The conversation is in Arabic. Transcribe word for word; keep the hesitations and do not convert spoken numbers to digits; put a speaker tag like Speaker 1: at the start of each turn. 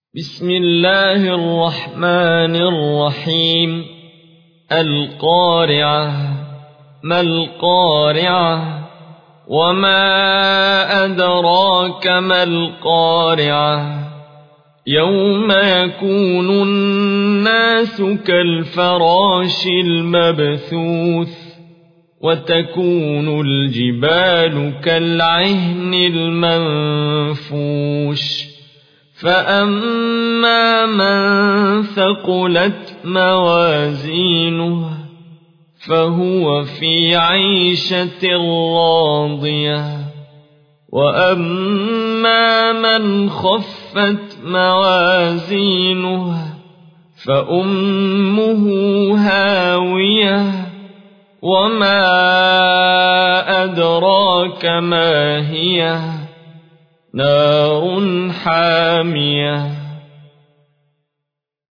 Speaker 1: بسم الله الرحمن الرحيم. القارعة. ما القارعة؟ وما أدراك ما القارعة؟ يوم يكون الناس كالفراش المبثوث وتكون الجبال كالعهن المنفوش فأما من ثقلت موازينه فهو في عيشة راضية وأما من خفت موازينه فأمه هاوية وما أدراك ما هي نار حامية.